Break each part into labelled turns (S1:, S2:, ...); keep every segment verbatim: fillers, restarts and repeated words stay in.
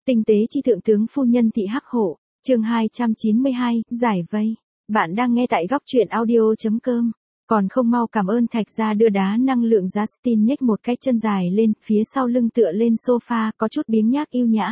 S1: Tinh tế chi thượng tướng phu nhân thị hắc hổ, chương hai trăm chín mươi hai, giải vây. Bạn đang nghe tại góc truyện audio.com. Còn không mau cảm ơn Thạch Gia đưa đá năng lượng. Justin nhếch một cái chân dài lên, phía sau lưng tựa lên sofa, có chút biếng nhác yêu nhã.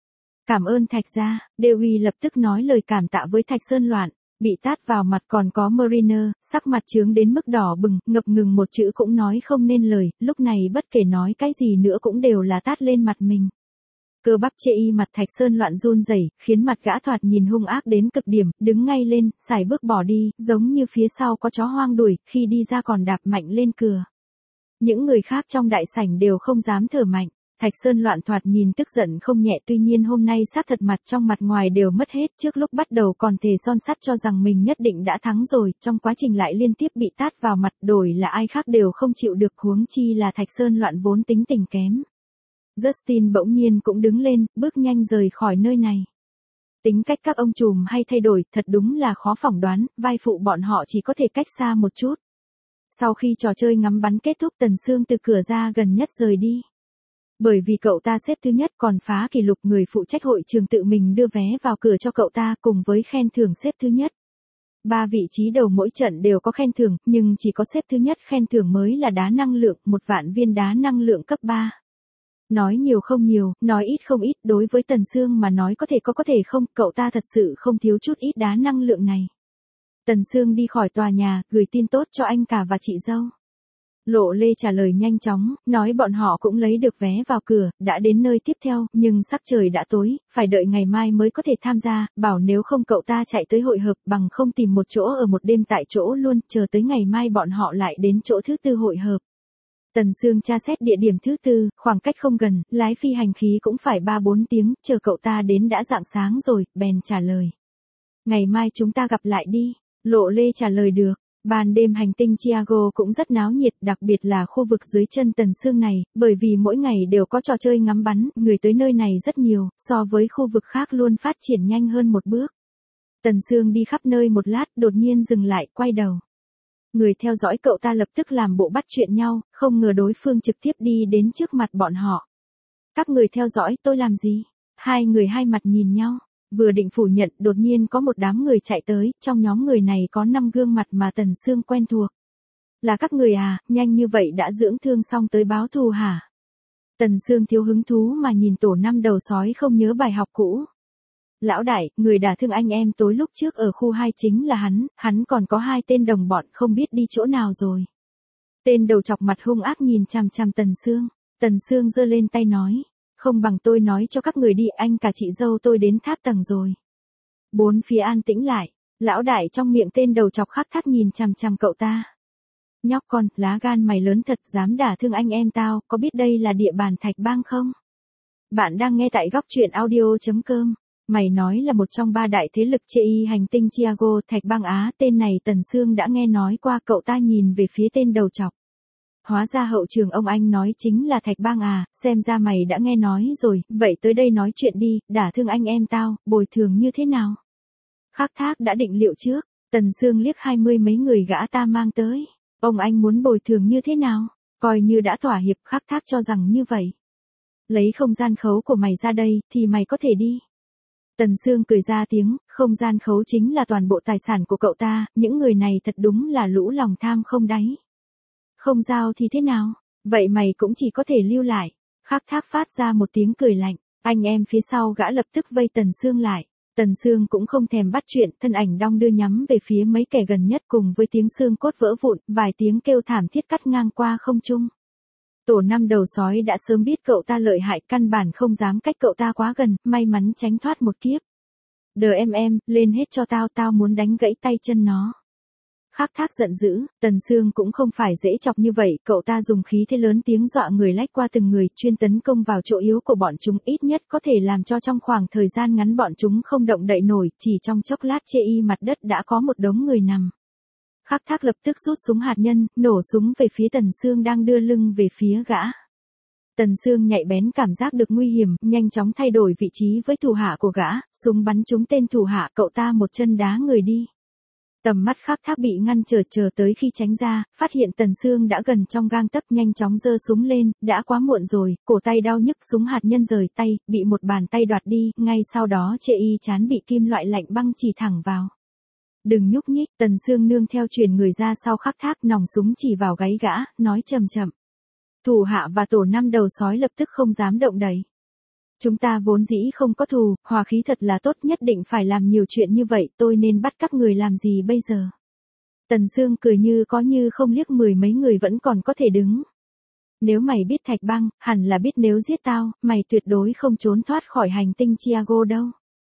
S1: Cảm ơn Thạch Gia, Dewi lập tức nói lời cảm tạ với Thạch Sơn Loạn. Bị tát vào mặt còn có Mariner, sắc mặt trướng đến mức đỏ bừng, ngập ngừng một chữ cũng nói không nên lời, lúc này bất kể nói cái gì nữa cũng đều là tát lên mặt mình. Cơ bắp chê y mặt Thạch Sơn Loạn run rẩy, khiến mặt gã thoạt nhìn hung ác đến cực điểm, đứng ngay lên, xài bước bỏ đi, giống như phía sau có chó hoang đuổi, khi đi ra còn đạp mạnh lên cửa. Những người khác trong đại sảnh đều không dám thở mạnh. Thạch Sơn Loạn thoạt nhìn tức giận không nhẹ, tuy nhiên hôm nay xác thật mặt trong mặt ngoài đều mất hết, trước lúc bắt đầu còn thề son sắt cho rằng mình nhất định đã thắng rồi, trong quá trình lại liên tiếp bị tát vào mặt, đổi là ai khác đều không chịu được, huống chi là Thạch Sơn Loạn vốn tính tình kém. Justin bỗng nhiên cũng đứng lên, bước nhanh rời khỏi nơi này. Tính cách các ông trùm hay thay đổi, thật đúng là khó phỏng đoán, vai phụ bọn họ chỉ có thể cách xa một chút. Sau khi trò chơi ngắm bắn kết thúc, Tần Sương từ cửa ra gần nhất rời đi. Bởi vì cậu ta xếp thứ nhất còn phá kỷ lục, người phụ trách hội trường tự mình đưa vé vào cửa cho cậu ta cùng với khen thưởng xếp thứ nhất. Ba vị trí đầu mỗi trận đều có khen thưởng, nhưng chỉ có xếp thứ nhất khen thưởng mới là đá năng lượng, một vạn viên đá năng lượng cấp ba. Nói nhiều không nhiều, nói ít không ít, đối với Tần Sương mà nói có thể có có thể không, cậu ta thật sự không thiếu chút ít đá năng lượng này. Tần Sương đi khỏi tòa nhà, gửi tin tốt cho anh cả và chị dâu. Lộ Lê trả lời nhanh chóng, nói bọn họ cũng lấy được vé vào cửa, đã đến nơi tiếp theo, nhưng sắc trời đã tối, phải đợi ngày mai mới có thể tham gia, bảo nếu không cậu ta chạy tới hội hợp, bằng không tìm một chỗ ở một đêm tại chỗ luôn, chờ tới ngày mai bọn họ lại đến chỗ thứ tư hội hợp. Tần Sương tra xét địa điểm thứ tư, khoảng cách không gần, lái phi hành khí cũng phải ba bốn tiếng, chờ cậu ta đến đã rạng sáng rồi, bèn trả lời. Ngày mai chúng ta gặp lại đi, Lộ Lê trả lời được. Ban đêm hành tinh Chiago cũng rất náo nhiệt, đặc biệt là khu vực dưới chân Tần Sương này, bởi vì mỗi ngày đều có trò chơi ngắm bắn, người tới nơi này rất nhiều, so với khu vực khác luôn phát triển nhanh hơn một bước. Tần Sương đi khắp nơi một lát, đột nhiên dừng lại, quay đầu. Người theo dõi cậu ta lập tức làm bộ bắt chuyện nhau, không ngờ đối phương trực tiếp đi đến trước mặt bọn họ. Các người theo dõi tôi làm gì? Hai người hai mặt nhìn nhau. Vừa định phủ nhận, đột nhiên có một đám người chạy tới, trong nhóm người này có năm gương mặt mà Tần Sương quen thuộc. Là các người à, nhanh như vậy đã dưỡng thương xong tới báo thù hả? Tần Sương thiếu hứng thú mà nhìn tổ năm đầu sói không nhớ bài học cũ. Lão đại, người đả thương anh em tối lúc trước ở khu hai chính là hắn, hắn còn có hai tên đồng bọn không biết đi chỗ nào rồi. Tên đầu chọc mặt hung ác nhìn chằm chằm Tần Sương, Tần Sương giơ lên tay nói. Không bằng tôi nói cho các người đi, anh cả chị dâu tôi đến tháp tầng rồi. Bốn phía an tĩnh lại, lão đại trong miệng tên đầu chọc khắc thác nhìn chằm chằm cậu ta. Nhóc con, lá gan mày lớn thật, dám đả thương anh em tao, có biết đây là địa bàn Thạch Bang không? Bạn đang nghe tại góc truyện audio.com. Mày nói là một trong ba đại thế lực chê y hành tinh Chiago, Thạch Bang Á, tên này Tần Sương đã nghe nói qua, cậu ta nhìn về phía tên đầu chọc. Hóa ra hậu trường ông anh nói chính là Thạch Bang à, xem ra mày đã nghe nói rồi, vậy tới đây nói chuyện đi, đả thương anh em tao, bồi thường như thế nào? Khắc thác đã định liệu trước, Tần Sương liếc hai mươi mấy người gã ta mang tới. Ông anh muốn bồi thường như thế nào? Coi như đã thỏa hiệp, Khắc thác cho rằng như vậy. Lấy không gian khấu của mày ra đây, thì mày có thể đi. Tần Sương cười ra tiếng, không gian khấu chính là toàn bộ tài sản của cậu ta, những người này thật đúng là lũ lòng tham không đáy. Không giao thì thế nào? Vậy mày cũng chỉ có thể lưu lại. Khắc thác phát ra một tiếng cười lạnh. Anh em phía sau gã lập tức vây Tần Sương lại. Tần Sương cũng không thèm bắt chuyện, thân ảnh đong đưa nhắm về phía mấy kẻ gần nhất, cùng với tiếng xương cốt vỡ vụn, vài tiếng kêu thảm thiết cắt ngang qua không trung. Tổ năm đầu sói đã sớm biết cậu ta lợi hại, căn bản không dám cách cậu ta quá gần, may mắn tránh thoát một kiếp. Đờ em em, lên hết cho tao, tao muốn đánh gãy tay chân nó. Khắc thác giận dữ, Tần Sương cũng không phải dễ chọc như vậy, cậu ta dùng khí thế lớn tiếng dọa người lách qua từng người, chuyên tấn công vào chỗ yếu của bọn chúng, ít nhất có thể làm cho trong khoảng thời gian ngắn bọn chúng không động đậy nổi, chỉ trong chốc lát chê y mặt đất đã có một đống người nằm. Khắc thác lập tức rút súng hạt nhân, nổ súng về phía Tần Sương đang đưa lưng về phía gã. Tần Sương nhạy bén cảm giác được nguy hiểm, nhanh chóng thay đổi vị trí với thủ hạ của gã, súng bắn trúng tên thủ hạ, cậu ta một chân đá người đi. Tầm mắt Khắc Thác bị ngăn trở chờ tới khi tránh ra, phát hiện Tần Sương đã gần trong gang tấc nhanh chóng giơ súng lên, đã quá muộn rồi, cổ tay đau nhức súng hạt nhân rời tay, bị một bàn tay đoạt đi, ngay sau đó chệ y chán bị kim loại lạnh băng chỉ thẳng vào. Đừng nhúc nhích, Tần Sương nương theo truyền người ra sau Khắc Thác, nòng súng chỉ vào gáy gã, nói chậm chậm. Thủ hạ và tổ năm đầu sói lập tức không dám động đậy. Chúng ta vốn dĩ không có thù, hòa khí thật là tốt, nhất định phải làm nhiều chuyện như vậy, tôi nên bắt các người làm gì bây giờ? Tần Sương cười như có như không liếc mười mấy người vẫn còn có thể đứng. Nếu mày biết Thạch Bang, hẳn là biết nếu giết tao, mày tuyệt đối không trốn thoát khỏi hành tinh Chiago đâu.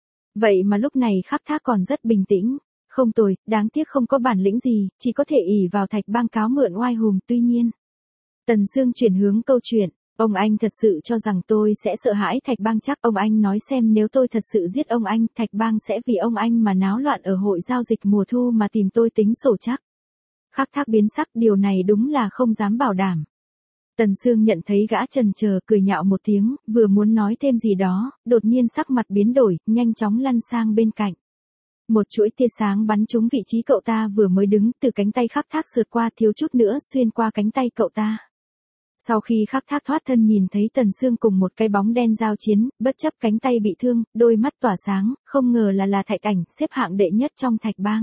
S1: Vậy mà lúc này Khắc Thác còn rất bình tĩnh. Không tồi, đáng tiếc không có bản lĩnh gì, chỉ có thể ỷ vào Thạch Bang cáo mượn oai hùng, tuy nhiên. Tần Sương chuyển hướng câu chuyện. Ông anh thật sự cho rằng tôi sẽ sợ hãi Thạch Bang chắc, ông anh nói xem nếu tôi thật sự giết ông anh, Thạch Bang sẽ vì ông anh mà náo loạn ở hội giao dịch mùa thu mà tìm tôi tính sổ chắc. Khắc Thác biến sắc, điều này đúng là không dám bảo đảm. Tần Sương nhận thấy gã chần chờ, cười nhạo một tiếng, vừa muốn nói thêm gì đó, đột nhiên sắc mặt biến đổi, nhanh chóng lăn sang bên cạnh. Một chuỗi tia sáng bắn trúng vị trí cậu ta vừa mới đứng, từ cánh tay Khắc Thác sượt qua thiếu chút nữa xuyên qua cánh tay cậu ta. Sau khi Khắc Thác thoát thân nhìn thấy Tần Sương cùng một cái bóng đen giao chiến, bất chấp cánh tay bị thương, đôi mắt tỏa sáng, không ngờ là là Thạch Ảnh, xếp hạng đệ nhất trong Thạch Bang.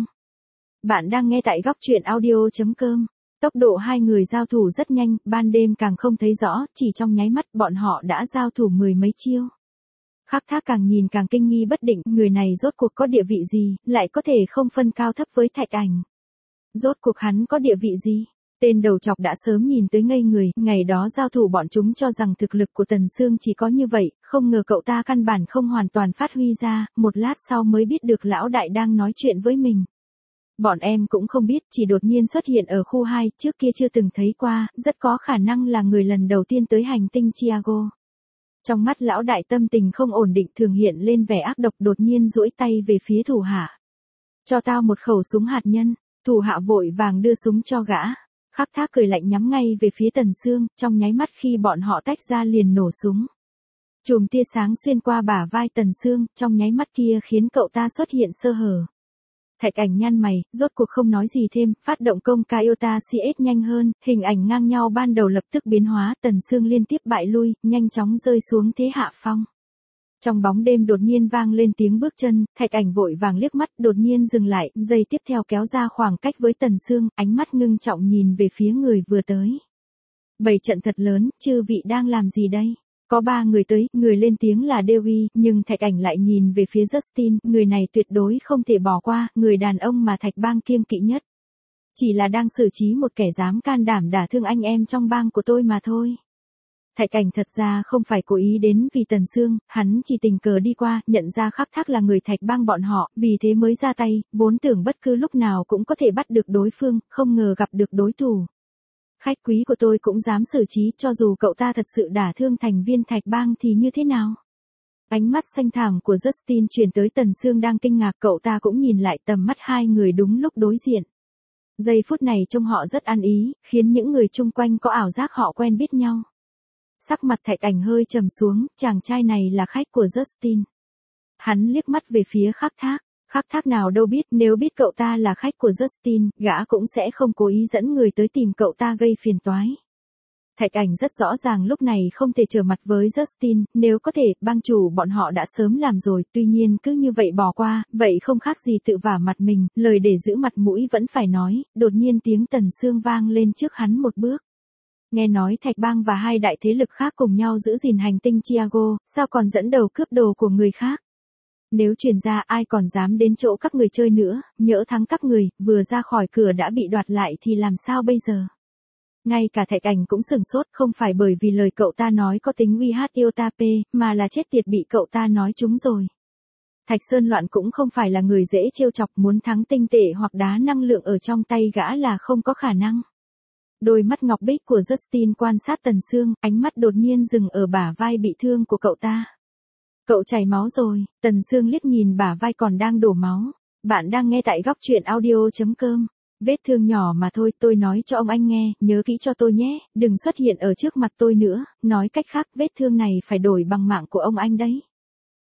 S1: Bạn đang nghe tại góc truyện audio chấm com. Tốc độ hai người giao thủ rất nhanh, ban đêm càng không thấy rõ, chỉ trong nháy mắt bọn họ đã giao thủ mười mấy chiêu. Khắc Thác càng nhìn càng kinh nghi bất định, người này rốt cuộc có địa vị gì, lại có thể không phân cao thấp với Thạch Ảnh. Rốt cuộc hắn có địa vị gì? Tên đầu chọc đã sớm nhìn tới ngây người, ngày đó giao thủ bọn chúng cho rằng thực lực của Tần Sương chỉ có như vậy, không ngờ cậu ta căn bản không hoàn toàn phát huy ra, một lát sau mới biết được lão đại đang nói chuyện với mình. Bọn em cũng không biết, chỉ đột nhiên xuất hiện ở khu hai, trước kia chưa từng thấy qua, rất có khả năng là người lần đầu tiên tới hành tinh Chiago. Trong mắt lão đại tâm tình không ổn định thường hiện lên vẻ ác độc, đột nhiên duỗi tay về phía thủ hạ. Cho tao một khẩu súng hạt nhân, thủ hạ vội vàng đưa súng cho gã. Khắc Thác cười lạnh nhắm ngay về phía Tần Sương, trong nháy mắt khi bọn họ tách ra liền nổ súng. Chùm tia sáng xuyên qua bả vai Tần Sương, trong nháy mắt kia khiến cậu ta xuất hiện sơ hở. Thạch Ảnh nhăn mày, rốt cuộc không nói gì thêm, phát động công Iota xê ét nhanh hơn, hình ảnh ngang nhau ban đầu lập tức biến hóa, Tần Sương liên tiếp bại lui, nhanh chóng rơi xuống thế hạ phong. Trong bóng đêm đột nhiên vang lên tiếng bước chân, Thạch Ảnh vội vàng liếc mắt, đột nhiên dừng lại, giây tiếp theo kéo ra khoảng cách với Tần Sương, ánh mắt ngưng trọng nhìn về phía người vừa tới. Bầy trận thật lớn, chư vị đang làm gì đây? Có ba người tới, người lên tiếng là Dewi, nhưng Thạch Ảnh lại nhìn về phía Justin, người này tuyệt đối không thể bỏ qua, người đàn ông mà Thạch Bang kiêng kỵ nhất. Chỉ là đang xử trí một kẻ dám can đảm đả thương anh em trong bang của tôi mà thôi. Thạch Ảnh thật ra không phải cố ý đến vì Tần Sương, hắn chỉ tình cờ đi qua, nhận ra Khắc Thác là người Thạch Bang bọn họ, vì thế mới ra tay, vốn tưởng bất cứ lúc nào cũng có thể bắt được đối phương, không ngờ gặp được đối thủ. Khách quý của tôi cũng dám xử trí, cho dù cậu ta thật sự đả thương thành viên Thạch Bang thì như thế nào? Ánh mắt xanh thẳm của Justin truyền tới Tần Sương đang kinh ngạc, cậu ta cũng nhìn lại, tầm mắt hai người đúng lúc đối diện. Giây phút này trông họ rất ăn ý, khiến những người chung quanh có ảo giác họ quen biết nhau. Sắc mặt Thạch Ảnh hơi trầm xuống, chàng trai này là khách của Justin. Hắn liếc mắt về phía Khắc Thác. Khắc Thác nào đâu biết, nếu biết cậu ta là khách của Justin, gã cũng sẽ không cố ý dẫn người tới tìm cậu ta gây phiền toái. Thạch Ảnh rất rõ ràng lúc này không thể trở mặt với Justin, nếu có thể, bang chủ bọn họ đã sớm làm rồi, tuy nhiên cứ như vậy bỏ qua, vậy không khác gì tự vả mặt mình, lời để giữ mặt mũi vẫn phải nói, đột nhiên tiếng Tần Sương vang lên trước hắn một bước. Nghe nói Thạch Bang và hai đại thế lực khác cùng nhau giữ gìn hành tinh Chiago, sao còn dẫn đầu cướp đồ của người khác? Nếu truyền ra ai còn dám đến chỗ các người chơi nữa, nhỡ thắng các người, vừa ra khỏi cửa đã bị đoạt lại thì làm sao bây giờ? Ngay cả Thạch Ảnh cũng sửng sốt, không phải bởi vì lời cậu ta nói có tính uy hiếp Iota P, mà là chết tiệt bị cậu ta nói trúng rồi. Thạch Sơn Loạn cũng không phải là người dễ trêu chọc, muốn thắng tinh tệ hoặc đá năng lượng ở trong tay gã là không có khả năng. Đôi mắt ngọc bích của Justin quan sát Tần Sương, ánh mắt đột nhiên dừng ở bả vai bị thương của cậu ta. Cậu chảy máu rồi, Tần Sương liếc nhìn bả vai còn đang đổ máu. Bạn đang nghe tại góc truyện audio chấm com. Vết thương nhỏ mà thôi, tôi nói cho ông anh nghe, nhớ kỹ cho tôi nhé, đừng xuất hiện ở trước mặt tôi nữa, nói cách khác vết thương này phải đổi bằng mạng của ông anh đấy.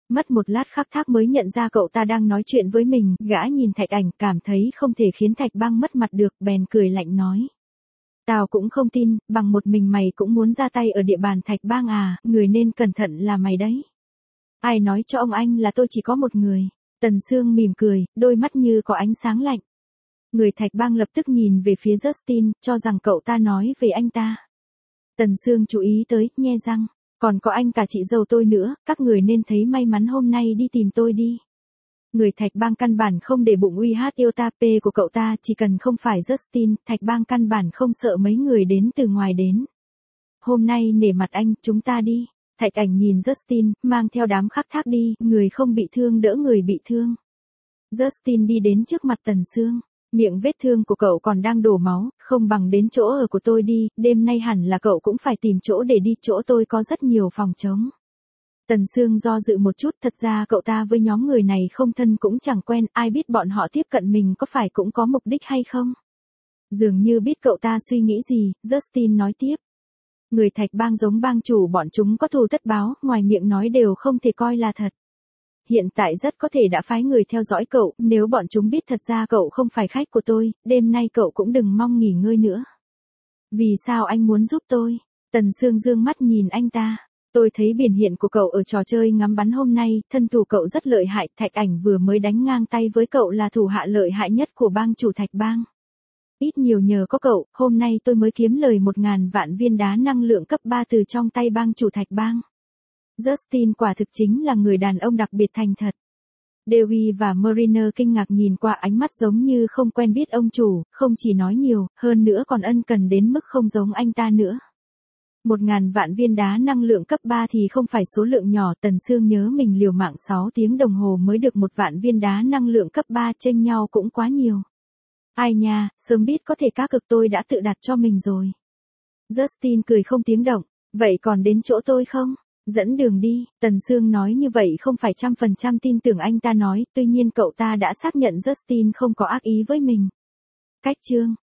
S1: Mất một lát khắc thác mới nhận ra cậu ta đang nói chuyện với mình, gã nhìn Thạch Ảnh, cảm thấy không thể khiến Thạch Bang mất mặt được, bèn cười lạnh nói. Tao cũng không tin, bằng một mình mày cũng muốn ra tay ở địa bàn Thạch Bang à, người nên cẩn thận là mày đấy. Ai nói cho ông anh là tôi chỉ có một người. Tần Sương mỉm cười, đôi mắt như có ánh sáng lạnh. Người Thạch Bang lập tức nhìn về phía Justin, cho rằng cậu ta nói về anh ta. Tần Sương chú ý tới, nhe răng. Còn có anh cả chị dâu tôi nữa, các người nên thấy may mắn hôm nay đi tìm tôi đi. Người Thạch Bang căn bản không để bụng uy hát yêu ta p của cậu ta, chỉ cần không phải Justin, Thạch Bang căn bản không sợ mấy người đến từ ngoài đến. Hôm nay nể mặt anh, chúng ta đi. Thạch Ảnh nhìn Justin, mang theo đám khắc thác đi, người không bị thương đỡ người bị thương. Justin đi đến trước mặt Tần Sương. Miệng vết thương của cậu còn đang đổ máu, không bằng đến chỗ ở của tôi đi, đêm nay hẳn là cậu cũng phải tìm chỗ để đi, chỗ tôi có rất nhiều phòng trống. Tần Sương do dự một chút, thật ra cậu ta với nhóm người này không thân cũng chẳng quen, ai biết bọn họ tiếp cận mình có phải cũng có mục đích hay không. Dường như biết cậu ta suy nghĩ gì, Justin nói tiếp. Người Thạch Bang giống bang chủ bọn chúng có thù tất báo, ngoài miệng nói đều không thể coi là thật. Hiện tại rất có thể đã phái người theo dõi cậu, nếu bọn chúng biết thật ra cậu không phải khách của tôi, đêm nay cậu cũng đừng mong nghỉ ngơi nữa. Vì sao anh muốn giúp tôi? Tần Sương dương mắt nhìn anh ta. Tôi thấy biểu hiện của cậu ở trò chơi ngắm bắn hôm nay, thân thủ cậu rất lợi hại, Thạch Ảnh vừa mới đánh ngang tay với cậu là thủ hạ lợi hại nhất của bang chủ Thạch Bang. Ít nhiều nhờ có cậu, hôm nay tôi mới kiếm lời một ngàn vạn viên đá năng lượng cấp ba từ trong tay bang chủ Thạch Bang. Justin quả thực chính là người đàn ông đặc biệt thành thật. Dewey và Mariner kinh ngạc nhìn qua, ánh mắt giống như không quen biết ông chủ, không chỉ nói nhiều, hơn nữa còn ân cần đến mức không giống anh ta nữa. Một ngàn vạn viên đá năng lượng cấp ba thì không phải số lượng nhỏ, Tần Sương nhớ mình liều mạng sáu tiếng đồng hồ mới được một vạn viên đá năng lượng cấp ba, chênh nhau cũng quá nhiều. Ai nha, sớm biết có thể cá cực tôi đã tự đặt cho mình rồi. Justin cười không tiếng động, vậy còn đến chỗ tôi không? Dẫn đường đi, Tần Sương nói như vậy không phải trăm phần trăm tin tưởng anh ta nói, tuy nhiên cậu ta đã xác nhận Justin không có ác ý với mình. Cách chương